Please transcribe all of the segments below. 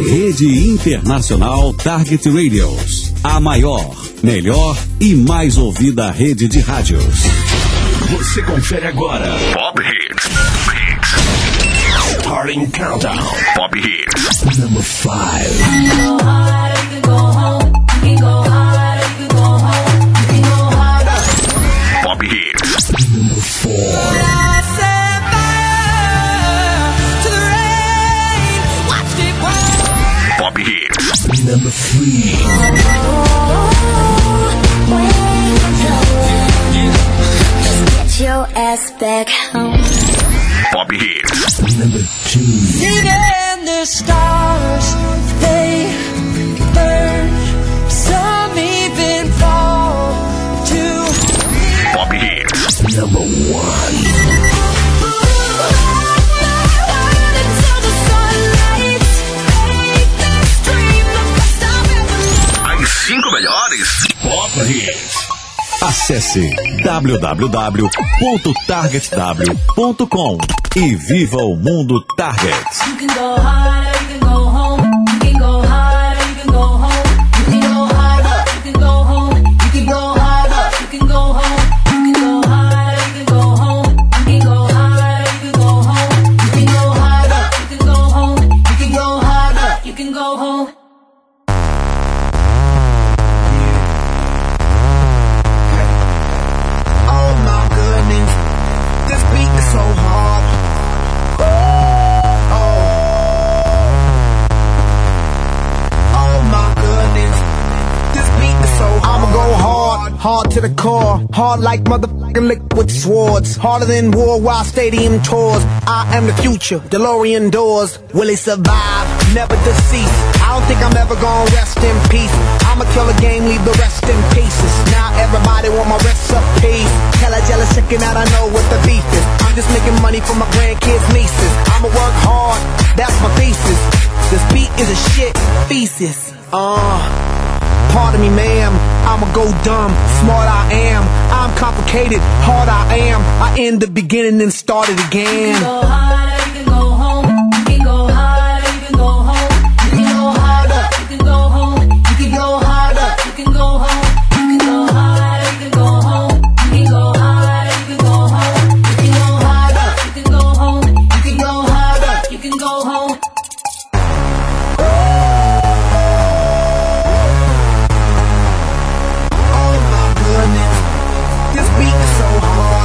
Rede Internacional Target Radios. A maior, melhor e mais ouvida rede de rádios. Você confere agora Pop Hits. Starting Countdown. Pop Hits. Number 5. Pop Hits. Number 4. Pop Hits. Number 3. Get your ass back home. Pop Hits. Number 2. Even the stars, they burn. Some even fall to Pop Hits. Number 1. As 5 melhores Pop Hits. Acesse www.targetw.com e viva o mundo Target. You can go higher, you can go home. You can go higher, you can go home. You can go higher, you can go home. You can go higher, you can go home. You can go higher, you can go home. You can go higher, you can go home. You can go higher, you can go home. You can go higher, you can go home. Oh my goodness, this beat is so hard. Oh my goodness, this beat is so hard. I'ma go hard to the core, hard like motherfucking liquid swords, harder than worldwide stadium tours. I am the future, DeLorean doors. Will he survive? Never deceased. I don't think I'm ever gonna rest in peace. I'ma kill a game, leave the rest in pieces. Now everybody want my recipes. Tell a jealous chicken that I know what the beef is. I'm just making money for my grandkids' nieces. I'ma work hard, that's my thesis. This beat is a shit thesis. Pardon me, ma'am, I'ma go dumb. Smart I am, I'm complicated. Hard I am, I end the beginning and start it again. You can go higher, you can go home. You can go higher, you can go home. You can go harder, you can go home. You can go harder, you can go home. You can go higher, you can go home. You can go higher, you can go home. You can go harder, you can go home. You can go harder, you can go home. Oh my goodness, this beat is so hard.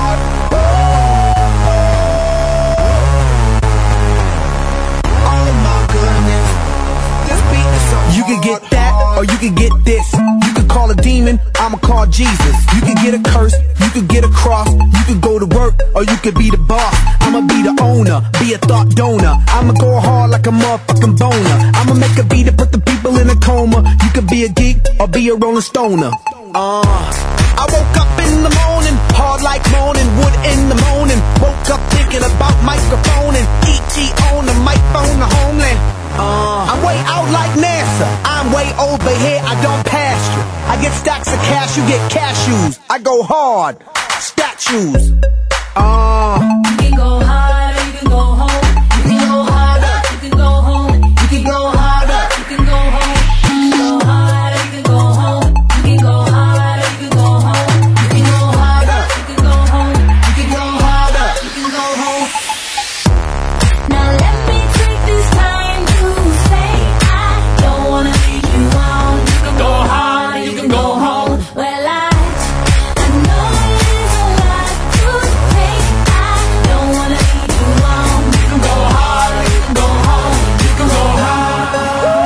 Oh my goodness, this beat is so hard. You could get that, or you could get this. You could call a demon, I'ma call Jesus. You could get a curse, you could get a cross. You could go to work, or you could be the boss. I'ma be the owner, be a thought donor. I'ma go hard like a motherfucking boner. I'ma make a beat to put the people in a coma. You could be a geek, or be a rolling stoner. I woke up in the morning, hard like moaning, wood in the morning. Woke up thinking about microphone and E.T. on the microphone, the homeland. I'm way out like NASA, I'm way over here, I don't pass you. I get stacks of cash, you get cashews. I go hard, statues. You can go harder, you can go home. You can go harder, you can go home. You can go harder, you can go home. You can go harder, you can go home. You can go harder, you can go home. You can go harder, you can go home. You can go harder, you can go home. Now let me take this time to say I don't wanna leave you on. You can go harder, you can go home. Well, I know there's a lot to take. I don't wanna leave you on. You can go harder, you can go home. You can go harder.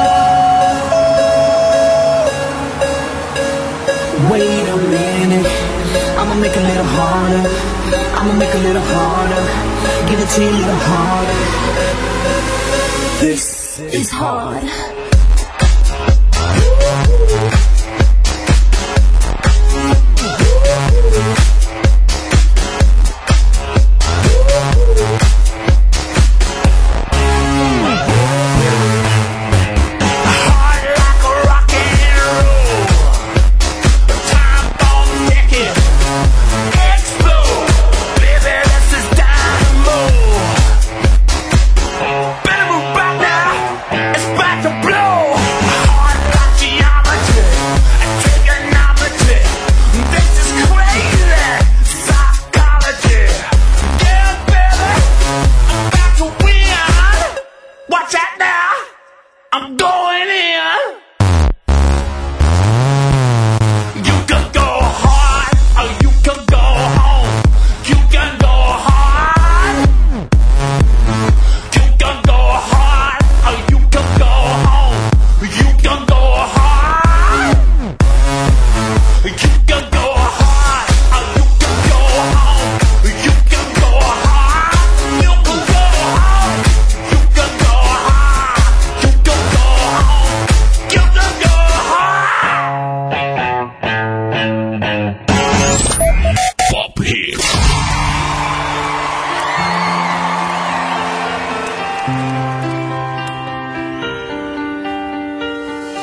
Wait a minute, I'ma make a little harder. I'ma make a little harder. Give it to you a little harder. This is hard. Better move back now. It's back.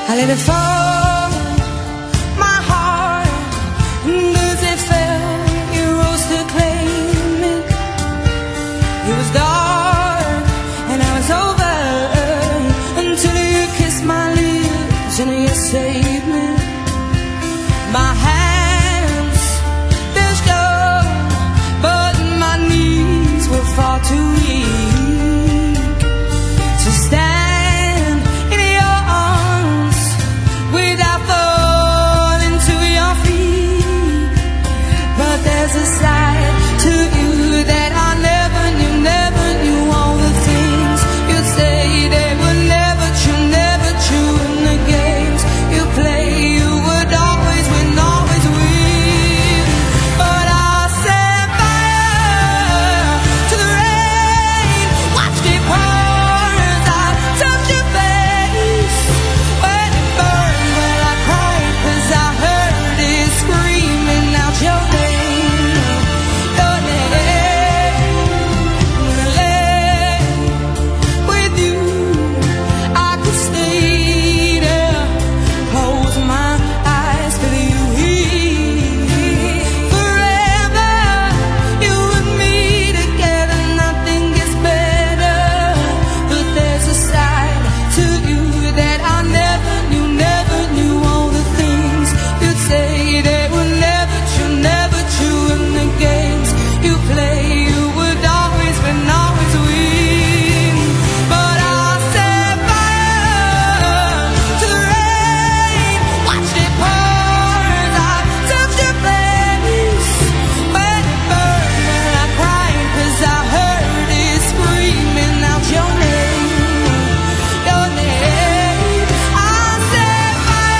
I let it fall, my heart, and as it fell, you rose to claim it. It was dark, and I was over, until you kissed my lips, and you saved me. My hands, they're strong, but my knees were far too weak to stand in your arms without falling to your feet. But there's a side to you that I never knew all the things you'd say they were never true, and the games you play, you would always win, always win. But I'll set fire to the rain, watched it pour as I touched your face. When it burned, well I cried 'cause I heard it screaming out your name, your name. With you, I could stay there, close my eyes, feel you here. Forever, you and me together, nothing gets better. But there's a side to you that I never knew all the things you'd say they were never true, and the games you play, you would always win, always win. But I'll set fire to the rain, watched it pour as I touched your face. When it burned, well I cried 'cause I heard it screaming out your name, your name. I'll set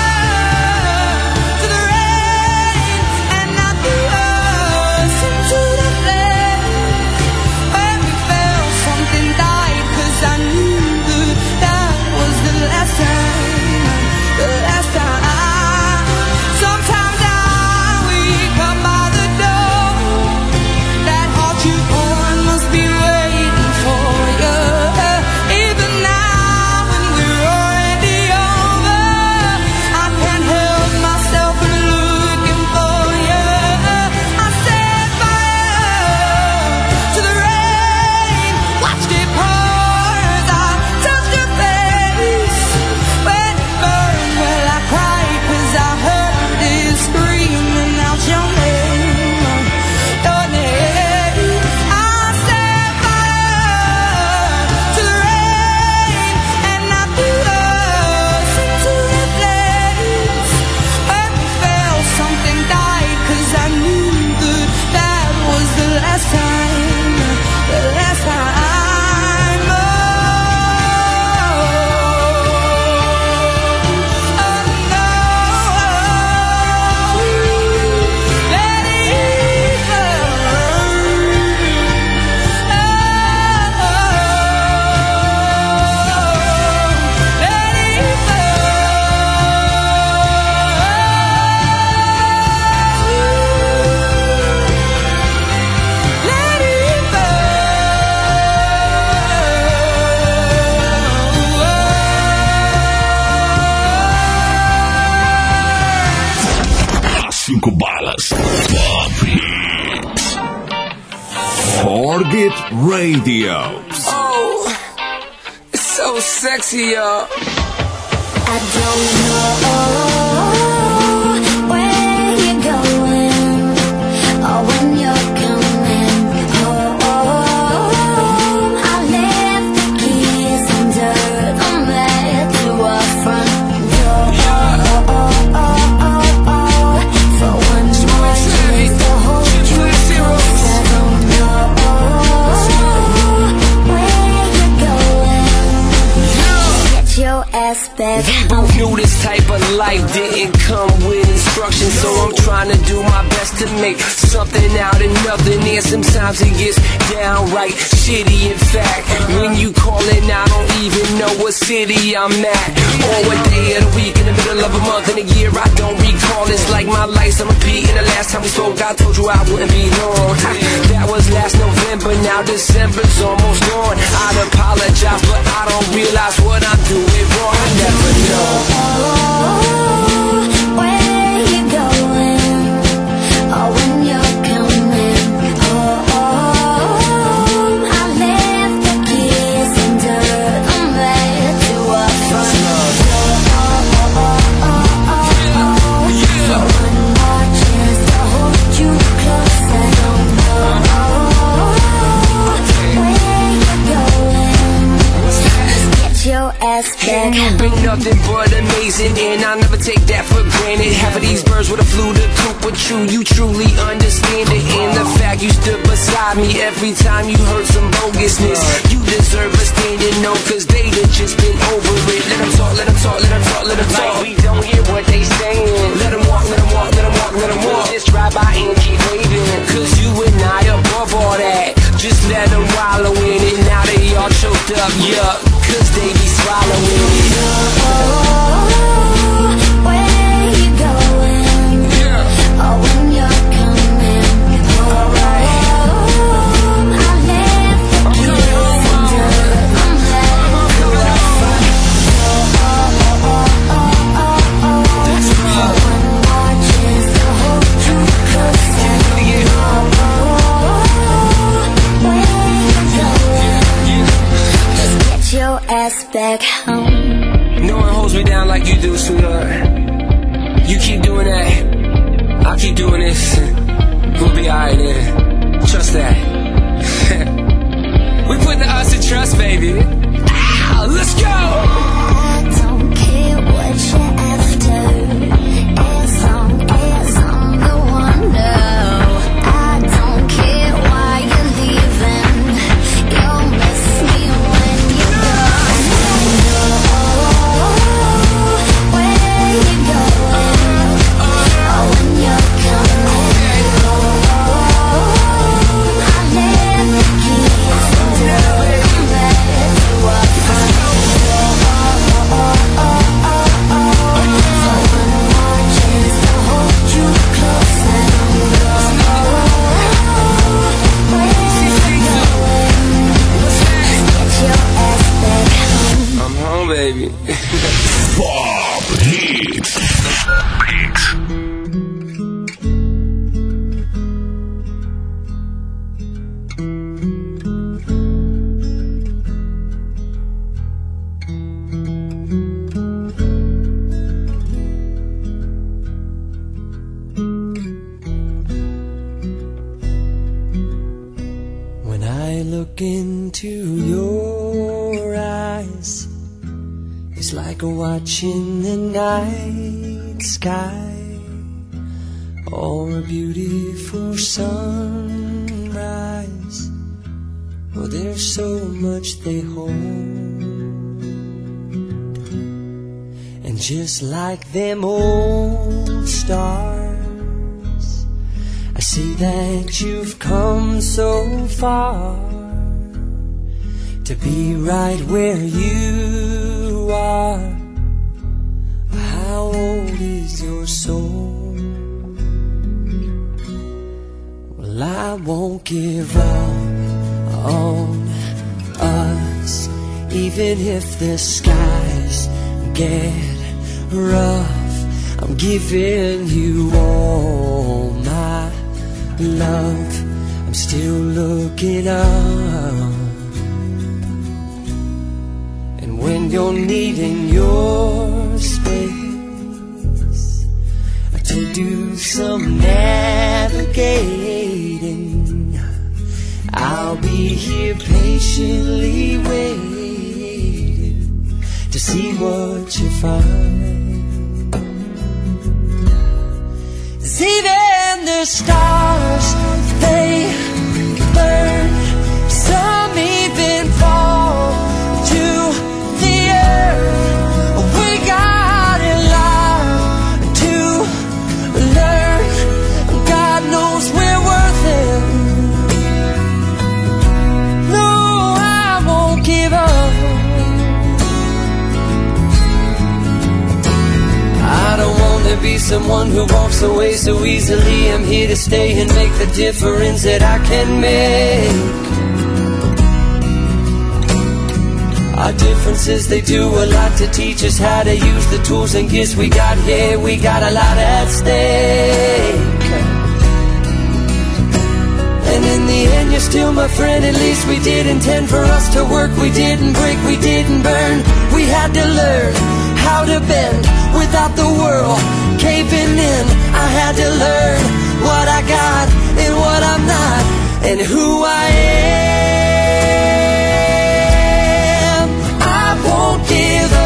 fire to the rain, and I threw us into the flame. When we fell, something died 'cause I knew that was the last time, the last time. Sometimes I wake up by the door, that heart you own must be waiting for you. Even now when we're already over, I can't help myself from looking for you. I set fire to the rain, watched it pour as I touched your face. When it burned, well I cried 'cause I heard it screaming out your name, your name. I set fire to the rain, and I threw us into the flames. When we fell, something died 'cause I knew that was the last time, the last time. Oh, no, let it Cinco balas. Pop Hits. Target Radio. Oh, it's so sexy, y'all. I don't know where you're going or when you're coming home. I left the keys under the mat to our front door. For one more chance to hold you close. I don't know where you're going. Get your ass back People knew this type of life didn't come with instructions, so I'm trying to do my best to make something out of nothing. And sometimes it gets downright shitty. In fact, when you callin', I don't even know what city I'm at, or what day of the week, in the middle of a month, in a year I don't recall. It's like my life's a repeat, and the last time we spoke I told you I wouldn't be long. That was last November, now December's almost gone. I'd apologize, but I don't realize what I'm doing wrong. I never know. ass back. You've been nothing but amazing, and I'll never take that for granted. Half of these birds would have flew the coop, but you truly understand it. And the fact you stood beside me every time you heard some bogusness, you deserve a standing no, cause they'd have just been over it. Let them talk, let them talk, let them talk, let them talk. Like we don't hear what they saying. Let them walk, let them walk, let them walk, let them walk. Just drive by and keep waving, cause you and I above all that. Just let them wallow in it. Now they all choked up, yup, cause they be swallowing it. Oh, where you going? Oh, when you're coming. Oh, I left the kids and dirt. I'm headed to a fun. One more chance to hold you close and your ass back home. No one holds me down like you do, sweetheart. You keep doing that, I'll keep doing this. We'll be alright then. Trust that. We put the us in trust, baby. Ow, let's go! I don't care what you're after, as long as I'm the one. No, I don't care why you're leaving. You'll miss me when you're gone. Oh, where you going? Oh, when you're coming. Oh, I left the keys and dirt. I'm ready to walk from. I'm home, baby. Pop Hits. When I look into your eyes, it's like watching the night sky or a beautiful sunrise. Oh, there's so much they hold, and just like them old stars, I see that you've come so far to be right where you are. How old is your soul? Well, I won't give up on us, even if the skies get rough. I'm giving you all my love. I'm still looking up, and when you're needing your space to do some navigating, I'll be here patiently waiting to see what you find. 'Cause even the stars, they burn. Some even fall to the earth. We got a lot to learn. God knows we're worth it. No, I won't give up. I don't want to be someone who walks away so easily. I'm here to stay and make the difference that I can make. Our differences, they do a lot to teach us how to use the tools and gifts we got here. We got a lot at stake, and in the end you're still my friend. At least we did intend for us to work. We didn't break, we didn't burn. We had to learn how to bend without the world caving in. I had to learn what I got and what I'm not, and who I am. I won't give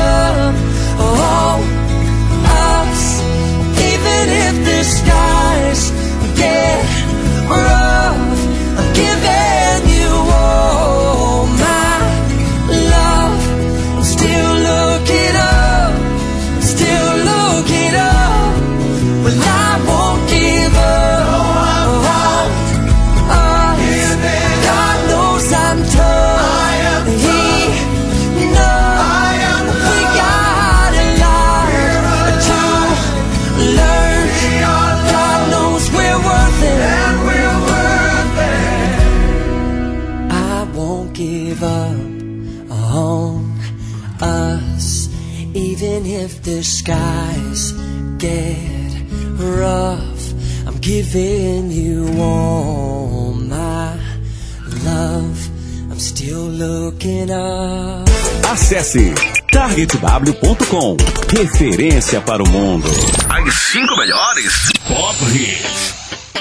won't give up on us, even if the skies get rough. I'm giving you all my love. I'm still looking up. Acesse targetw.com. Referência para o mundo. As 5 melhores Pop Hits.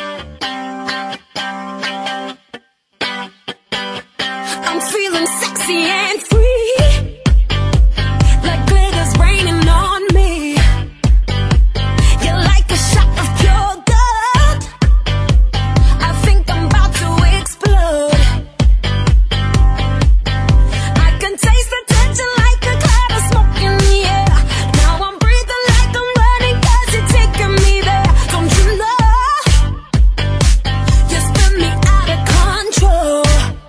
I'm feeling sexy and free, like glitter's raining on me. You're like a shot of pure gold. I think I'm about to explode. I can taste the tension like a cloud of smoke in the air. Now I'm breathing like I'm running 'cause you're taking me there. Don't you know? You spin me out of control.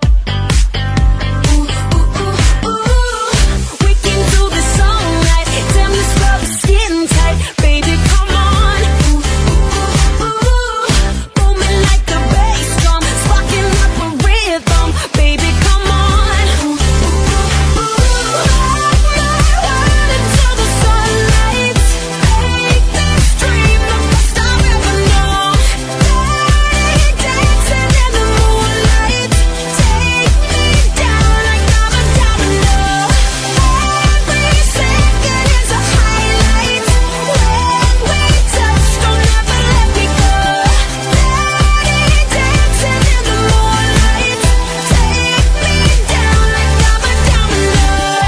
We can do this all night. Damn, this love is getting tight. Baby, come on. Booming like a bass drum, sparking up a rhythm. Baby, come on. Until the sunlight. Make this dream the best I've ever known. Dancing in the moonlight. Take me down like I'm a domino. Every second is a highlight. When we touch, don't ever let me go. Dancing in the moonlight. Take me down like I'm a domino.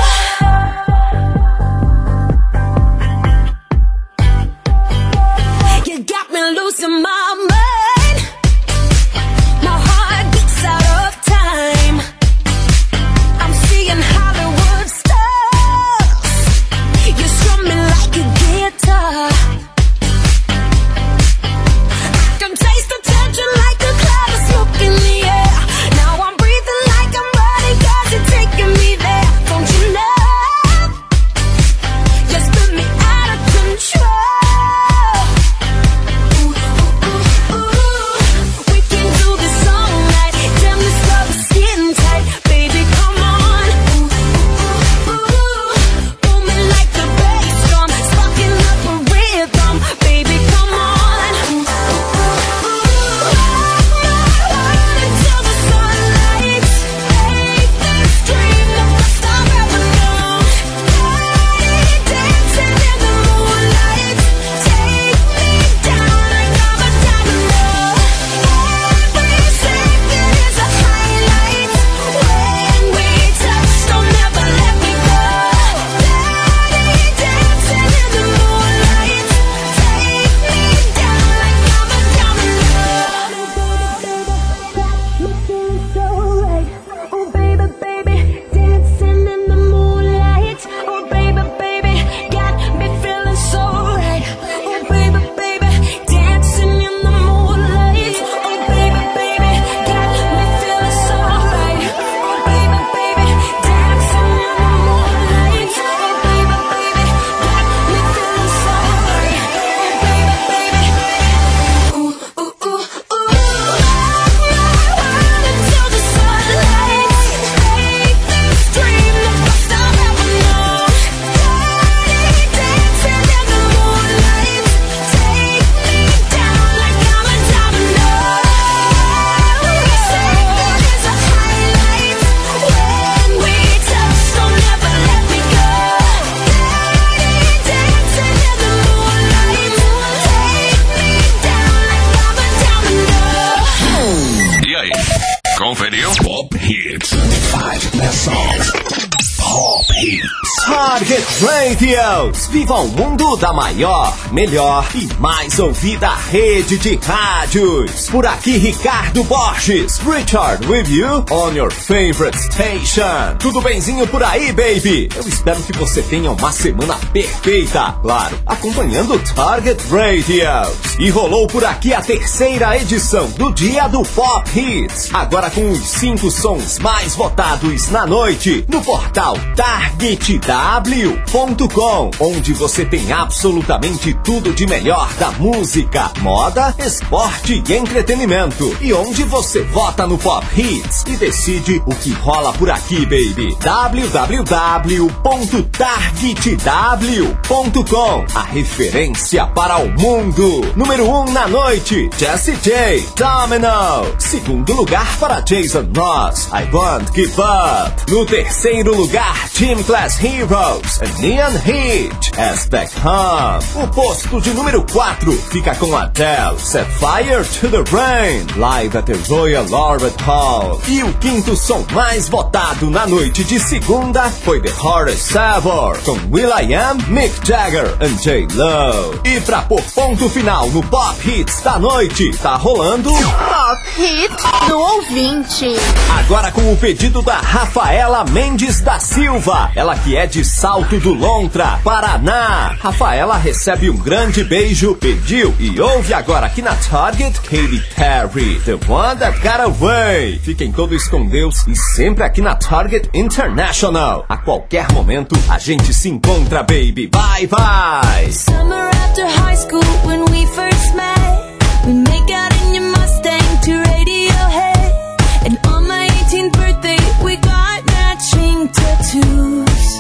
You got me losing my mind. My heart beats out of time. I'm seeing Hollywood stars. You strum me like a guitar. I can taste the tension like a cloud of smoke in the air. Now I'm breathing like I'm running 'cause you're taking me there. Don't you know? You spin me out of control. We can do this all night. Damn, this love is getting tight. Baby, come on. Booming like a bass drum, sparking up a rhythm. Baby, come on. Until the sunlight. Make this dream the best I've ever known. Dancing in the moonlight. Take me down like I'm a domino. Every second is a highlight. When we touch, don't ever let me go. Dancing in the moonlight. Take me down like I'm a domino. Me feeling so right. Oh baby, baby, dancing in the moonlight. Oh baby, baby, got me feeling so right. Oh baby, baby, dancing in the moonlight. Oh baby, baby, got me feeling so right. Oh baby, baby, dancing in the moonlight. Oh baby, baby, got me feeling so right. Oh baby, baby, ooh ooh ooh ooh. Until the sunlight. Make this dream the best I've ever known. Dancing in the moonlight. Take me down like I'm a domino. Every second is a highlight. When we touch, don't ever let me go. Dancing in the moonlight. Take me down like I'm a domino. E aí, conferiu? Pop Hits. 5 best songs. Pop Hits. Target Radios. Viva o mundo da maior, melhor e mais ouvida rede de rádios. Por aqui, Ricardo Borges. Richard with you on your favorite station. Tudo benzinho por aí, baby? Eu espero que você tenha uma semana perfeita. Claro, acompanhando Target Radios. E rolou por aqui a 3ª edição do Dia do Pop Hits. Agora com os 5 sons mais votados na noite no portal Target da radiotw.com, onde você tem absolutamente tudo de melhor da música, moda, esporte e entretenimento. E onde você vota no Pop Hits e decide o que rola por aqui, baby. www.targetw.com, a referência para o mundo. Número 1 na noite, Jessie J, Domino. Segundo lugar para Jason Ross, I Won't Give Up. No terceiro lugar, Gym Class Heroes, Neon Heat, As Back Home. O posto de número 4 fica com Adele, Set Fire to the Rain, live at the Royal Albert Hall. E o quinto som mais votado na noite de segunda foi The Horace Savor, com will.i.am, Mick Jagger and J.Lo. E pra pôr ponto final no Pop Hits da noite, tá rolando Pop Hits do ouvinte. Agora com o pedido da Rafaela Mendes da Silva, ela que é de Salto do Lontra, Paraná. Rafaela recebe um grande beijo, pediu e ouve agora aqui na Target, Katy Perry, The One That Got Away. Fiquem todos com Deus e sempre aqui na Target International. A qualquer momento a gente se encontra, baby. Bye, bye. Summer after high school when we first met, we make out in your Mustang to Radiohead. And on my 18th birthday we got matching tattoos.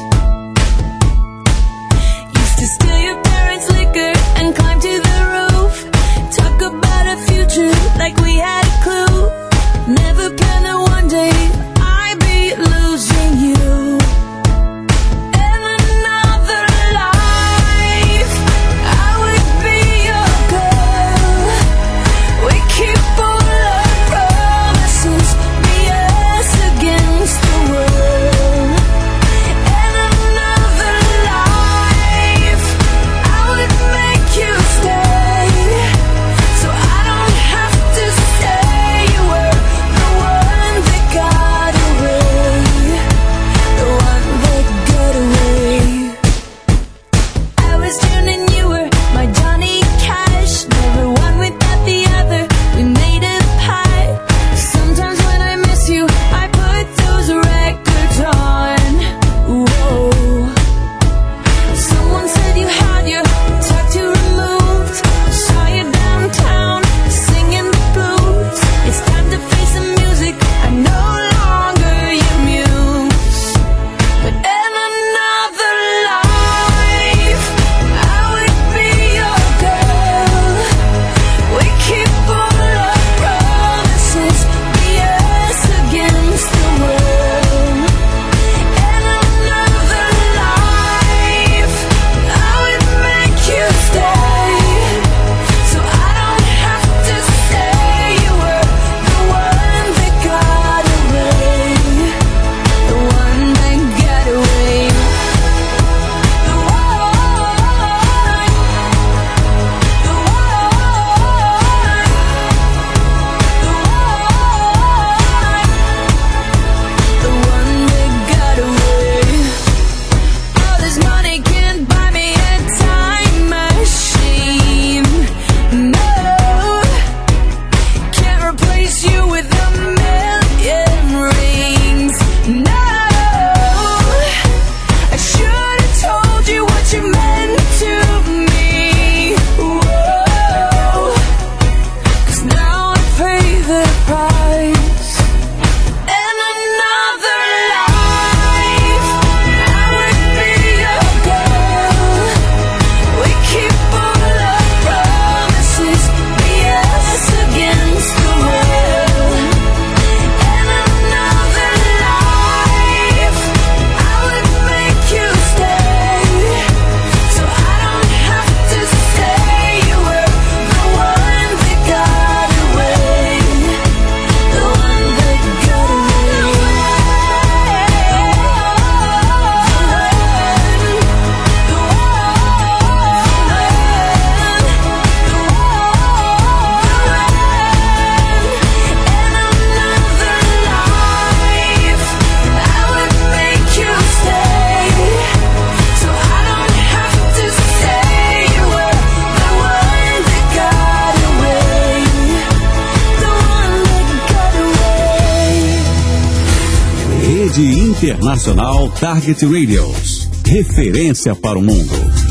Used to steal your parents' liquor and climb to the roof. Talk about a future like we had a clue. Never planned that one day I'd be losing you. In another life I would be your girl. We keep all our promises, be us against the world. In another life I would make you stay, so I don't have to say you were the one that got away, the one that got away. I was June and you were my Johnny Cash, never one without the other, we made a pact. Sometimes when I miss you I put those records on. Whoa. Someone said you had your tattoo removed. Saw you downtown singing the blues. It's time to face the music, I'm no longer your muse. But in another life I would be your girl. We keep all our promises, be us against the world. In another life I would make you stay, so I don't have to say you were the one that got away, the one that got away. The one, the one that got away. All this money can't buy me a time machine. No, can't replace you with a million rings. No, I should have told you what you meant to me. Whoa, 'cause now I pay the price. In another life I would be your girl. We keep all our promises, be us against the world. In another life I would make you stay, so I don't have to say you were the one that got away, the one that got Rede Internacional Target Radios. referência para o mundo.